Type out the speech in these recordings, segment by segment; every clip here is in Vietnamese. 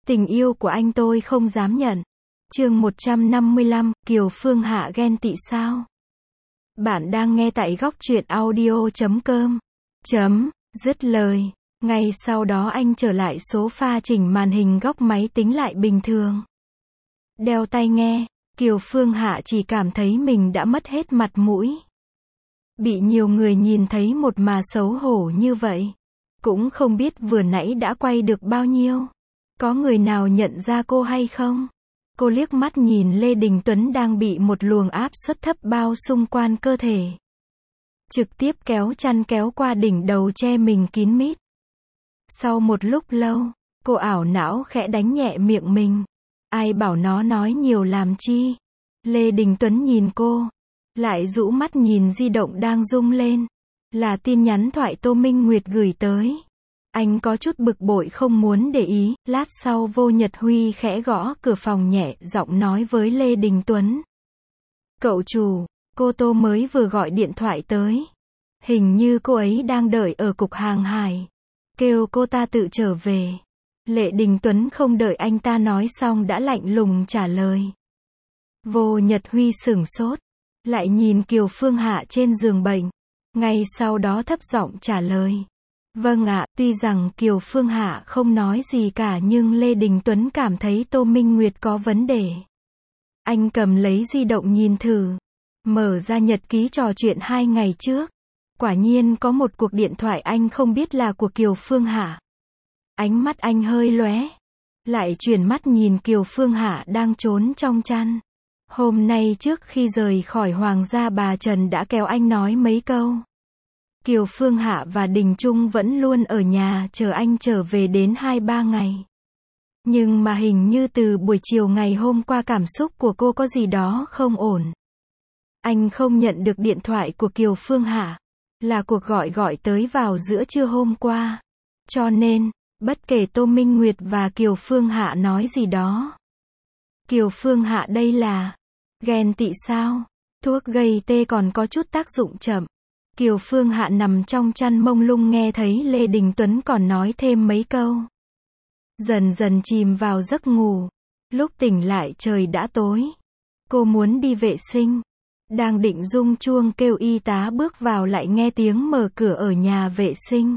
Tình yêu của anh tôi không dám nhận. Chương 155, Kiều Phương Hạ ghen tị sao? Bạn đang nghe tại góc truyện audio.com. Dứt lời. Ngay sau đó anh trở lại sofa chỉnh màn hình góc máy tính lại bình thường. Đeo tai nghe, Kiều Phương Hạ chỉ cảm thấy mình đã mất hết mặt mũi. Bị nhiều người nhìn thấy một mà xấu hổ như vậy. Cũng không biết vừa nãy đã quay được bao nhiêu. Có người nào nhận ra cô hay không? Cô liếc mắt nhìn Lê Đình Tuấn đang bị một luồng áp suất thấp bao xung quanh cơ thể. Trực tiếp kéo chăn kéo qua đỉnh đầu che mình kín mít. Sau một lúc lâu, cô ảo não khẽ đánh nhẹ miệng mình. Ai bảo nó nói nhiều làm chi? Lê Đình Tuấn nhìn cô, lại rũ mắt nhìn di động đang rung lên. Là tin nhắn thoại Tô Minh Nguyệt gửi tới. Anh có chút bực bội không muốn để ý, lát sau Vô Nhật Huy khẽ gõ cửa phòng nhẹ giọng nói với Lê Đình Tuấn. Cậu chủ, cô Tô mới vừa gọi điện thoại tới. Hình như cô ấy đang đợi ở cục hàng hải. Kêu cô ta tự trở về. Lê Đình Tuấn không đợi anh ta nói xong đã lạnh lùng trả lời. Vô Nhật Huy sửng sốt. Lại nhìn Kiều Phương Hạ trên giường bệnh. Ngay sau đó thấp giọng trả lời. Vâng ạ, tuy rằng Kiều Phương Hạ không nói gì cả nhưng Lê Đình Tuấn cảm thấy Tô Minh Nguyệt có vấn đề. Anh cầm lấy di động nhìn thử. Mở ra nhật ký trò chuyện 2 ngày trước. Quả nhiên có một cuộc điện thoại anh không biết là của Kiều Phương Hạ. Ánh mắt anh hơi lóe. Lại chuyển mắt nhìn Kiều Phương Hạ đang trốn trong chăn. Hôm nay trước khi rời khỏi Hoàng gia bà Trần đã kéo anh nói mấy câu. Kiều Phương Hạ và Đình Trung vẫn luôn ở nhà chờ anh trở về đến 2-3 ngày. Nhưng mà hình như từ buổi chiều ngày hôm qua cảm xúc của cô có gì đó không ổn. Anh không nhận được điện thoại của Kiều Phương Hạ. Là cuộc gọi tới vào giữa trưa hôm qua. Cho nên, bất kể Tô Minh Nguyệt và Kiều Phương Hạ nói gì đó. Kiều Phương Hạ đây là ghen tị sao? Thuốc gây tê còn có chút tác dụng chậm. Kiều Phương Hạ nằm trong chăn mông lung nghe thấy Lê Đình Tuấn còn nói thêm mấy câu. Dần dần chìm vào giấc ngủ. Lúc tỉnh lại trời đã tối. Cô muốn đi vệ sinh. Đang định rung chuông kêu y tá bước vào lại nghe tiếng mở cửa ở nhà vệ sinh.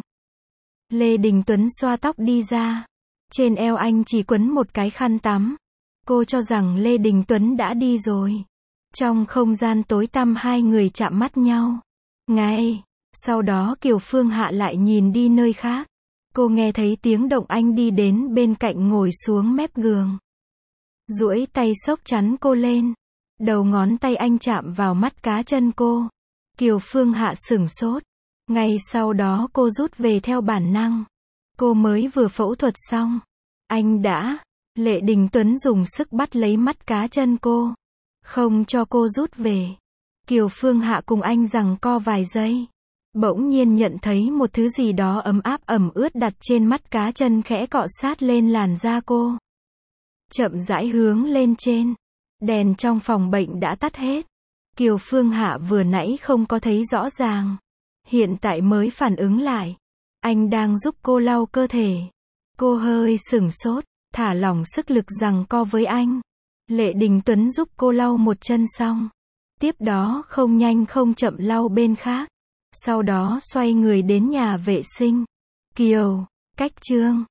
Lê Đình Tuấn xoa tóc đi ra. Trên eo anh chỉ quấn một cái khăn tắm. Cô cho rằng Lê Đình Tuấn đã đi rồi. Trong không gian tối tăm hai người chạm mắt nhau. Ngay sau đó Kiều Phương Hạ lại nhìn đi nơi khác. Cô nghe thấy tiếng động anh đi đến bên cạnh ngồi xuống mép giường. Duỗi tay xốc chắn cô lên. Đầu ngón tay anh chạm vào mắt cá chân cô. Kiều Phương Hạ sửng sốt. Ngay sau đó cô rút về theo bản năng. Cô mới vừa phẫu thuật xong. Anh đã. Lê Đình Tuấn dùng sức bắt lấy mắt cá chân cô. Không cho cô rút về. Kiều Phương Hạ cùng anh giằng co vài giây. Bỗng nhiên nhận thấy một thứ gì đó ấm áp ẩm ướt đặt trên mắt cá chân khẽ cọ sát lên làn da cô. Chậm rãi hướng lên trên. Đèn trong phòng bệnh đã tắt hết. Kiều Phương Hạ vừa nãy không có thấy rõ ràng. Hiện tại mới phản ứng lại. Anh đang giúp cô lau cơ thể. Cô hơi sửng sốt, thả lỏng sức lực giằng co với anh. Lê Đình Tuấn giúp cô lau một chân xong. Tiếp đó không nhanh không chậm lau bên khác. Sau đó xoay người đến nhà vệ sinh. Kiều, cách chương.